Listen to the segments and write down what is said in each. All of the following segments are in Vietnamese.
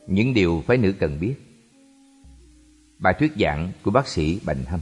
Những điều phái nữ cần biết. Bài thuyết giảng của bác sĩ Bành Hâm.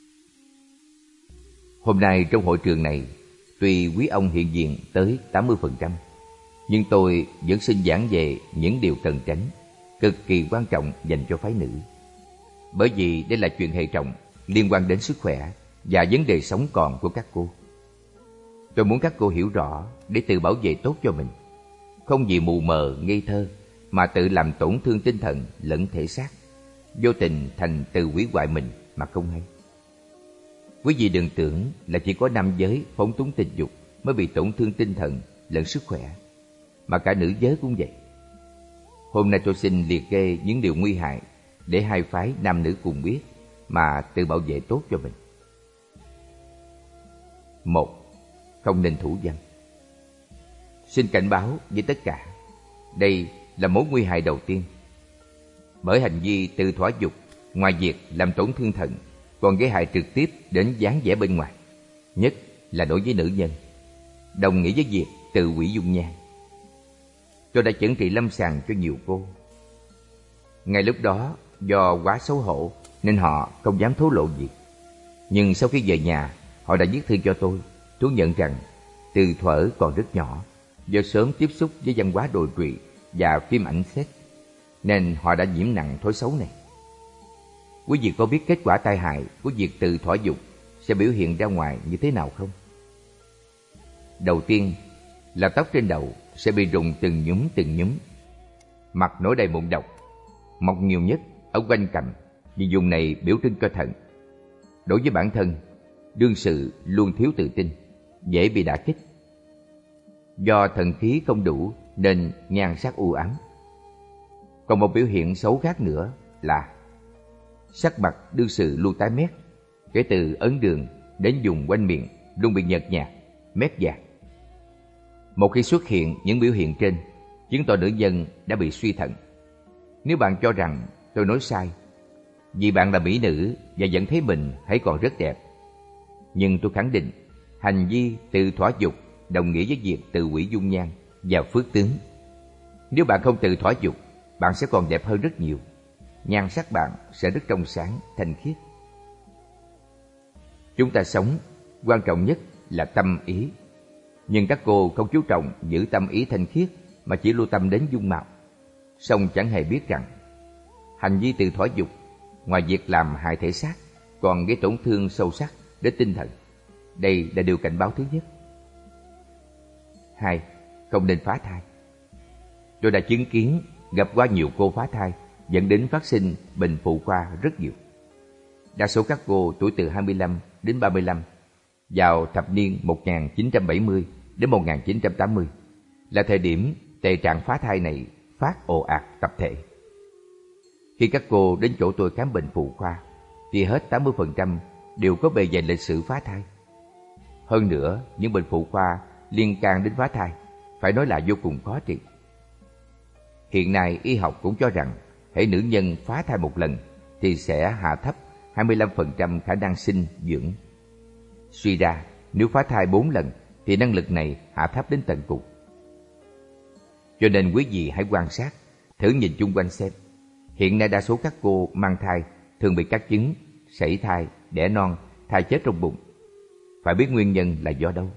Hôm nay trong hội trường này, tuy quý ông hiện diện tới 80%, nhưng tôi vẫn xin giảng về những điều cần tránh, cực kỳ quan trọng dành cho phái nữ. Bởi vì đây là chuyện hệ trọng, liên quan đến sức khỏe và vấn đề sống còn của các cô. Tôi muốn các cô hiểu rõ để tự bảo vệ tốt cho mình, không vì mù mờ, ngây thơ mà tự làm tổn thương tinh thần lẫn thể xác, vô tình thành tự hủy hoại mình mà không hay. Quý vị đừng tưởng là chỉ có nam giới phóng túng tình dục mới bị tổn thương tinh thần lẫn sức khỏe, mà cả nữ giới cũng vậy. Hôm nay tôi xin liệt kê những điều nguy hại để hai phái nam nữ cùng biết mà tự bảo vệ tốt cho mình. 1. Không nên thủ dâm. Xin cảnh báo với tất cả, đây là mối nguy hại đầu tiên. Bởi hành vi tự thỏa dục, ngoài việc làm tổn thương thận, còn gây hại trực tiếp đến dáng vẻ bên ngoài, nhất là đối với nữ nhân, đồng nghĩa với việc tự hủy dung nhan. Tôi đã chẩn trị lâm sàng cho nhiều cô. Ngay lúc đó, do quá xấu hổ nên họ không dám thổ lộ việc. Nhưng sau khi về nhà, họ đã viết thư cho tôi, thú nhận rằng từ thuở còn rất nhỏ, do sớm tiếp xúc với văn hóa đồi trụy và phim ảnh sex, nên họ đã nhiễm nặng thói xấu này. Quý vị có biết kết quả tai hại của việc tự thỏa dục sẽ biểu hiện ra ngoài như thế nào không? Đầu tiên là tóc trên đầu sẽ bị rụng từng nhúm, mặt nổi đầy mụn độc, mọc nhiều nhất ở quanh cằm vì vùng này biểu trưng cho thận. Đối với bản thân, đương sự luôn thiếu tự tin, dễ bị đả kích. Do thần khí không đủ nên nhan sắc u ám. Còn một biểu hiện xấu khác nữa là sắc mặt đương sự luôn tái mét, kể từ ấn đường đến vùng quanh miệng luôn bị nhợt nhạt, mét vàng. Một khi xuất hiện những biểu hiện trên, chứng tỏ nữ nhân đã bị suy thận. Nếu bạn cho rằng tôi nói sai, vì bạn là mỹ nữ và vẫn thấy mình hãy còn rất đẹp, nhưng tôi khẳng định hành vi tự thỏa dục đồng nghĩa với việc tự hủy dung nhan và phước tướng. Nếu bạn không tự thỏa dục, bạn sẽ còn đẹp hơn rất nhiều. Nhan sắc bạn sẽ rất trong sáng, thanh khiết. Chúng ta sống, quan trọng nhất là tâm ý. Nhưng các cô không chú trọng giữ tâm ý thanh khiết mà chỉ lưu tâm đến dung mạo. Song chẳng hề biết rằng hành vi tự thỏa dục, ngoài việc làm hại thể xác, còn gây tổn thương sâu sắc đến tinh thần. Đây là điều cảnh báo thứ nhất. 2. Không nên phá thai. Tôi đã chứng kiến, gặp qua nhiều cô phá thai, dẫn đến phát sinh bệnh phụ khoa rất nhiều. Đa số các cô tuổi từ 25 đến 35 vào thập niên 1970 đến 1980 là thời điểm tệ trạng phá thai này phát ồ ạt tập thể. Khi các cô đến chỗ tôi khám bệnh phụ khoa thì hết 80% đều có bề dày lịch sử phá thai. Hơn nữa, những bệnh phụ khoa liên can đến phá thai phải nói là vô cùng khó trị. Hiện nay y học cũng cho rằng hễ nữ nhân phá thai một lần thì sẽ hạ thấp 25% khả năng sinh dưỡng. Suy ra, nếu phá thai 4 lần thì năng lực này hạ thấp đến tận cùng. Cho nên quý vị hãy quan sát, thử nhìn chung quanh xem. Hiện nay đa số các cô mang thai thường bị cắt trứng, sảy thai, đẻ non, thai chết trong bụng. Phải biết nguyên nhân là do đâu?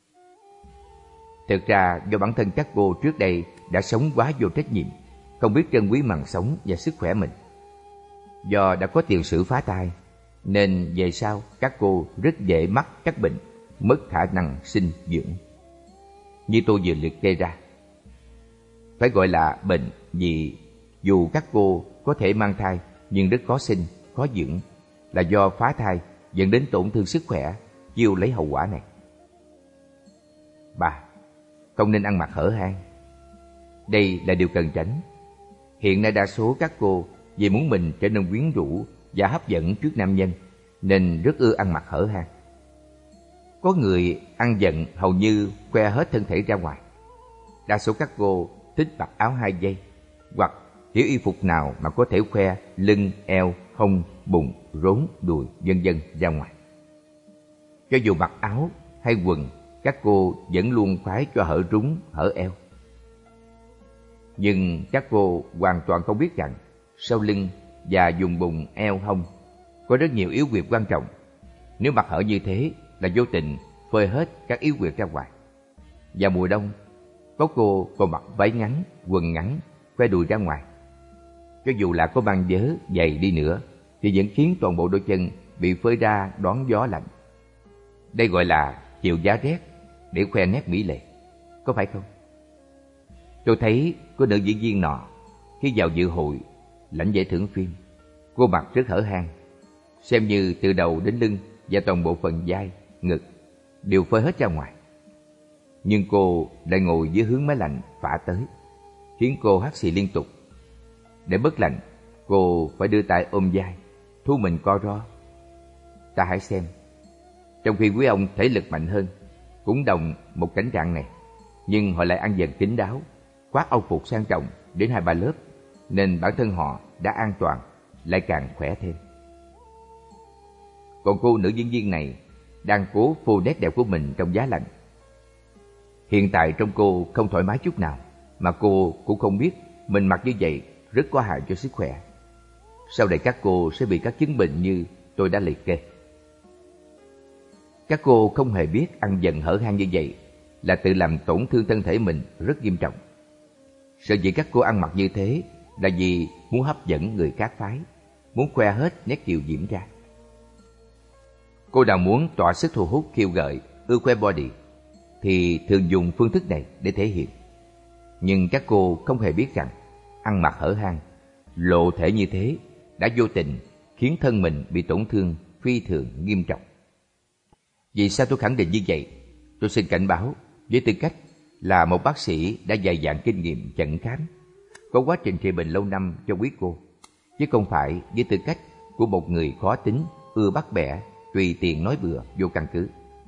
Thực ra do bản thân các cô trước đây đã sống quá vô trách nhiệm, không biết trân quý mạng sống và sức khỏe mình. Do đã có tiền sử phá thai, nên về sau các cô rất dễ mắc các bệnh, mất khả năng sinh dưỡng. Như tôi vừa liệt kê ra. Phải gọi là bệnh vì dù các cô có thể mang thai nhưng rất khó sinh, khó dưỡng, là do phá thai dẫn đến tổn thương sức khỏe, chịu lấy hậu quả này. 3. Không nên ăn mặc hở hang. Đây là điều cần tránh. Hiện nay đa số các cô vì muốn mình trở nên quyến rũ và hấp dẫn trước nam nhân nên rất ưa ăn mặc hở hang. Có người ăn giận hầu như khoe hết thân thể ra ngoài. Đa số các cô thích mặc áo 2 dây hoặc kiểu y phục nào mà có thể khoe lưng, eo, hông, bụng, rốn, đùi, vân vân ra ngoài. Cho dù mặc áo hay quần, các cô vẫn luôn khoái cho hở rúng, hở eo. Nhưng các cô hoàn toàn không biết rằng sau lưng và vùng bụng eo hông có rất nhiều yếu huyệt quan trọng. Nếu mặt hở như thế là vô tình phơi hết các yếu huyệt ra ngoài. Vào mùa đông, có cô còn mặc váy ngắn, quần ngắn, khoe đùi ra ngoài. Cho dù là có mang vớ, giày đi nữa thì vẫn khiến toàn bộ đôi chân bị phơi ra đón gió lạnh. Đây gọi là chịu giá rét để khoe nét mỹ lệ, có phải không? Tôi thấy có nữ diễn viên nọ khi vào dự hội lãnh giải thưởng phim, cô mặc rất hở hang, xem như từ đầu đến lưng và toàn bộ phần vai, ngực đều phơi hết ra ngoài. Nhưng cô lại ngồi dưới hướng máy lạnh phả tới, khiến cô hắt xì liên tục. Để bớt lạnh, cô phải đưa tay ôm vai, thu mình co ro. Ta hãy xem, trong khi quý ông thể lực mạnh hơn, cũng đồng một cảnh trạng này, nhưng họ lại ăn dần kín đáo, khoác âu phục sang trọng đến 2-3 lớp, nên bản thân họ đã an toàn, lại càng khỏe thêm. Còn cô nữ diễn viên này đang cố phô nét đẹp của mình trong giá lạnh. Hiện tại trong cô không thoải mái chút nào, mà cô cũng không biết mình mặc như vậy rất có hại cho sức khỏe. Sau đây các cô sẽ bị các chứng bệnh như tôi đã liệt kê. Các cô không hề biết ăn dần hở hang như vậy là tự làm tổn thương thân thể mình rất nghiêm trọng. Sở dĩ các cô ăn mặc như thế là vì muốn hấp dẫn người khác phái, muốn khoe hết nét kiều diễm ra. Cô nào muốn tỏa sức thu hút, khiêu gợi, ưa khoe body thì thường dùng phương thức này để thể hiện. Nhưng các cô không hề biết rằng ăn mặc hở hang, lộ thể như thế đã vô tình khiến thân mình bị tổn thương phi thường nghiêm trọng. Vì sao tôi khẳng định như vậy? Tôi xin cảnh báo với tư cách là một bác sĩ đã dày dạn kinh nghiệm chẩn khám, có quá trình trị bệnh lâu năm cho quý cô, chứ không phải với tư cách của một người khó tính, ưa bắt bẻ, tùy tiện nói bừa vô căn cứ.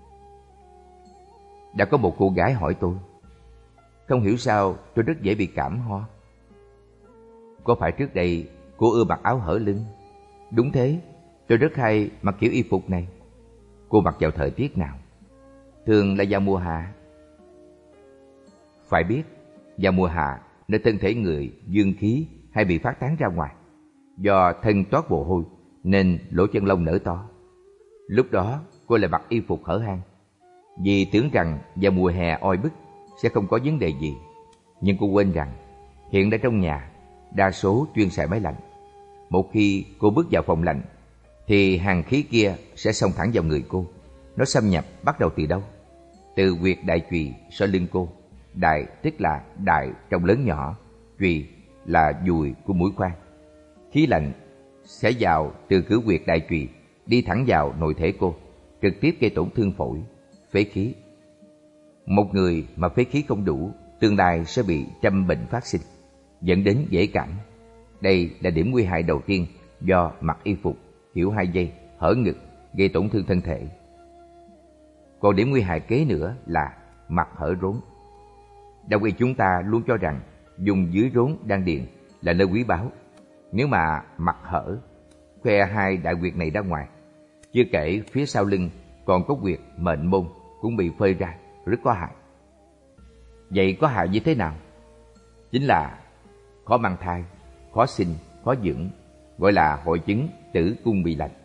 Đã có một cô gái hỏi tôi, không hiểu sao tôi rất dễ bị cảm ho. Có phải trước đây cô ưa mặc áo hở lưng? Đúng thế, tôi rất hay mặc kiểu y phục này. Cô mặc vào thời tiết nào? Thường là vào mùa hạ. Phải biết, vào mùa hạ, nơi thân thể người dương khí hay bị phát tán ra ngoài. Do thân toát mồ hôi nên lỗ chân lông nở to. Lúc đó cô lại mặc y phục hở hang, vì tưởng rằng vào mùa hè oi bức sẽ không có vấn đề gì. Nhưng cô quên rằng hiện đã trong nhà đa số chuyên xài máy lạnh. Một khi cô bước vào phòng lạnh thì hàng khí kia sẽ xông thẳng vào người cô. Nó xâm nhập bắt đầu từ đâu? Từ huyệt đại chùy sau lưng cô. Đại tức là đại trong lớn nhỏ, chùy là dùi của mũi khoan. Khí lạnh sẽ vào từ cửa huyệt đại chùy đi thẳng vào nội thể cô, trực tiếp gây tổn thương phổi, phế khí. Một người mà phế khí không đủ, tương lai sẽ bị trăm bệnh phát sinh, dẫn đến dễ cảm. Đây là điểm nguy hại đầu tiên do mặc y phục hiểu 2 giây, hở ngực, gây tổn thương thân thể. Còn điểm nguy hại kế nữa là mặc hở rốn. Đông y chúng ta luôn cho rằng dùng dưới rốn đan điền là nơi quý báu. Nếu mà mặc hở, khoe 2 đại huyệt này ra ngoài, chưa kể phía sau lưng còn có huyệt mệnh môn cũng bị phơi ra, rất có hại. Vậy có hại như thế nào? Chính là khó mang thai, khó sinh, khó dưỡng, gọi là hội chứng tử cung bị lạnh.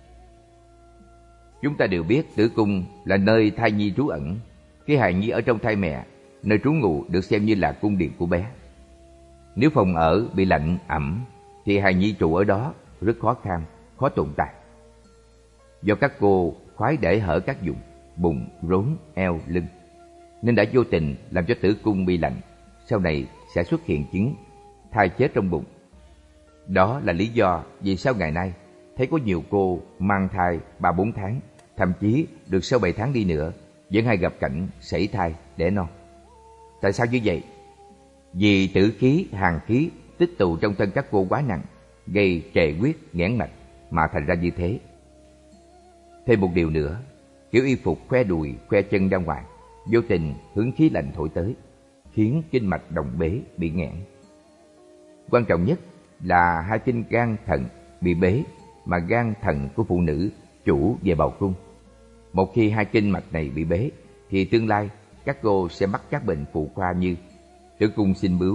Chúng ta đều biết tử cung là nơi thai nhi trú ẩn. Khi hài nhi ở trong thai mẹ, nơi trú ngụ được xem như là cung điện của bé. Nếu phòng ở bị lạnh ẩm thì hài nhi trụ ở đó rất khó khăn, khó tồn tại. Do các cô khoái để hở các vùng bụng, rốn, eo, lưng, nên đã vô tình làm cho tử cung bị lạnh. Sau này sẽ xuất hiện chứng thai chết trong bụng. Đó là lý do vì sao ngày nay thấy có nhiều cô mang thai 3-4 tháng, thậm chí được 6-7 tháng đi nữa, vẫn hay gặp cảnh sảy thai đẻ non. Tại sao như vậy? Vì tử khí, hàn khí tích tụ trong thân các cô quá nặng, gây trệ huyết, nghẽn mạch mà thành ra như thế. Thêm một điều nữa, kiểu y phục khoe đùi, khoe chân ra ngoài, vô tình hứng khí lạnh thổi tới, khiến kinh mạch đồng bế bị nghẽn. Quan trọng nhất là 2 kinh gan thận bị bế, mà gan thận của phụ nữ chủ về bào cung. Một khi 2 kinh mạch này bị bế thì tương lai các cô sẽ mắc các bệnh phụ khoa như tử cung sinh bướu,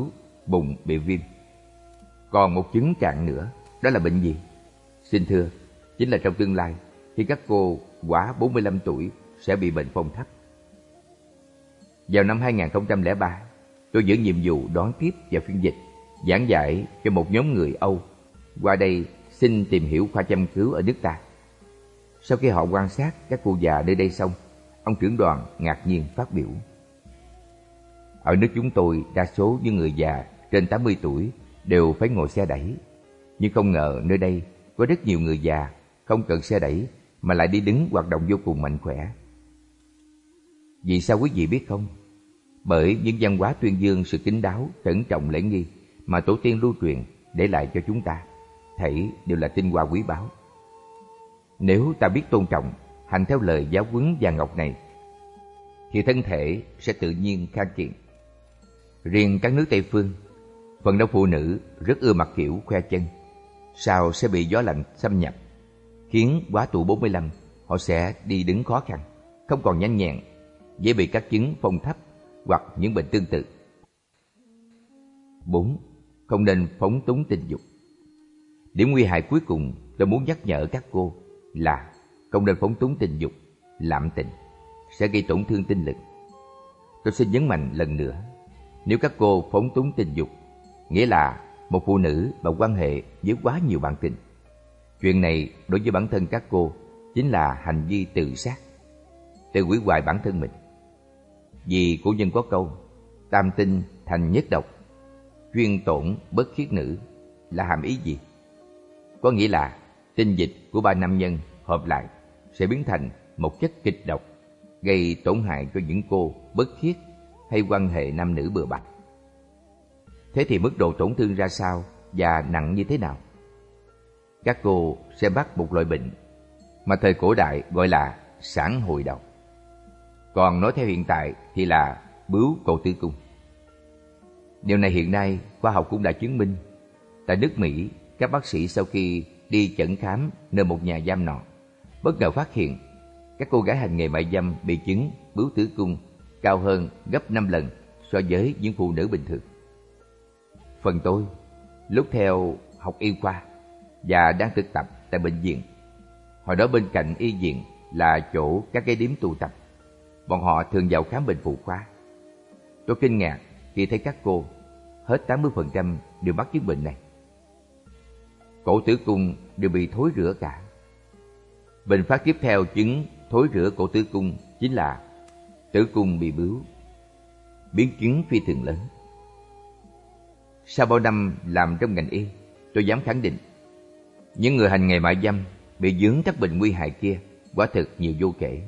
bụng bị viêm. Còn một chứng trạng nữa, đó là bệnh gì? Xin thưa, chính là trong tương lai, khi các cô quá 45 tuổi sẽ bị bệnh phong thấp. Vào năm 2003, tôi giữ nhiệm vụ đón tiếp và phiên dịch, giảng dạy cho một nhóm người Âu qua đây xin tìm hiểu khoa châm cứu ở nước ta. Sau khi họ quan sát các cụ già nơi đây xong, ông trưởng đoàn ngạc nhiên phát biểu: ở nước chúng tôi, đa số những người già trên 80 tuổi đều phải ngồi xe đẩy. Nhưng không ngờ nơi đây có rất nhiều người già không cần xe đẩy mà lại đi đứng hoạt động vô cùng mạnh khỏe. Vì sao quý vị biết không? Bởi những văn hóa tuyên dương sự kín đáo, cẩn trọng lễ nghi mà tổ tiên lưu truyền để lại cho chúng ta, thảy đều là tinh hoa quý báu. Nếu ta biết tôn trọng, hành theo lời giáo huấn vàng ngọc này, thì thân thể sẽ tự nhiên khang kiện. Riêng các nước Tây phương, phần đông phụ nữ rất ưa mặc kiểu khoe chân, sau sẽ bị gió lạnh xâm nhập, khiến quá tuổi 45 họ sẽ đi đứng khó khăn, không còn nhanh nhẹn, dễ bị các chứng phong thấp hoặc những bệnh tương tự. 4. Không nên phóng túng tình dục. Điểm nguy hại cuối cùng tôi muốn nhắc nhở các cô là không nên phóng túng tình dục, lạm tình, sẽ gây tổn thương tinh lực. Tôi xin nhấn mạnh lần nữa, nếu các cô phóng túng tình dục, nghĩa là một phụ nữ mà quan hệ với quá nhiều bạn tình. Chuyện này đối với bản thân các cô chính là hành vi tự sát, tự hủy hoại bản thân mình. Vì cổ nhân có câu tam tinh thành nhất độc, chuyên tổn bất khiết nữ, là hàm ý gì? Có nghĩa là tinh dịch của ba nam nhân hợp lại sẽ biến thành một chất kịch độc, gây tổn hại cho những cô bất khiết hay quan hệ nam nữ bừa bãi. Thế thì mức độ tổn thương ra sao và nặng như thế nào? Các cô sẽ mắc một loại bệnh mà thời cổ đại gọi là sản hồi độc, còn nói theo hiện tại thì là bướu cổ tử cung. Điều này hiện nay khoa học cũng đã chứng minh. Tại nước Mỹ, các bác sĩ sau khi đi chẩn khám nơi một nhà giam nọ, bất ngờ phát hiện các cô gái hành nghề mại dâm bị chứng bướu tử cung cao hơn gấp 5 lần so với những phụ nữ bình thường. Phần tôi, lúc theo học y khoa và đang thực tập tại bệnh viện, hồi đó bên cạnh y viện là chỗ các cái điếm tụ tập, bọn họ thường vào khám bệnh phụ khoa. Tôi kinh ngạc khi thấy các cô, hết 80% đều mắc chứng bệnh này. Cổ tử cung đều bị thối rữa cả. Bệnh phát tiếp theo chứng thối rữa cổ tử cung chính là tử cung bị bướu, biến chứng phi thường lớn. Sau bao năm làm trong ngành y, tôi dám khẳng định, những người hành nghề mại dâm bị vướng các bệnh nguy hại kia quả thực nhiều vô kể.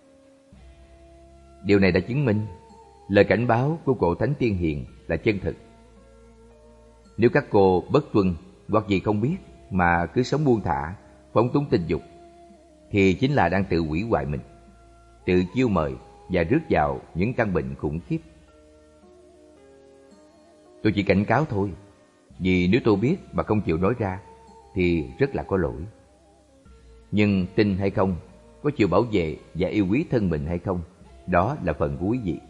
Điều này đã chứng minh lời cảnh báo của cộ Thánh Tiên Hiền là chân thực. Nếu các cô bất tuân hoặc gì không biết mà cứ sống buông thả, phóng túng tình dục, thì chính là đang tự hủy hoại mình, tự chiêu mời và rước vào những căn bệnh khủng khiếp. Tôi chỉ cảnh cáo thôi, vì nếu tôi biết mà không chịu nói ra thì rất là có lỗi. Nhưng tin hay không, có chịu bảo vệ và yêu quý thân mình hay không, đó là phần của quý vị.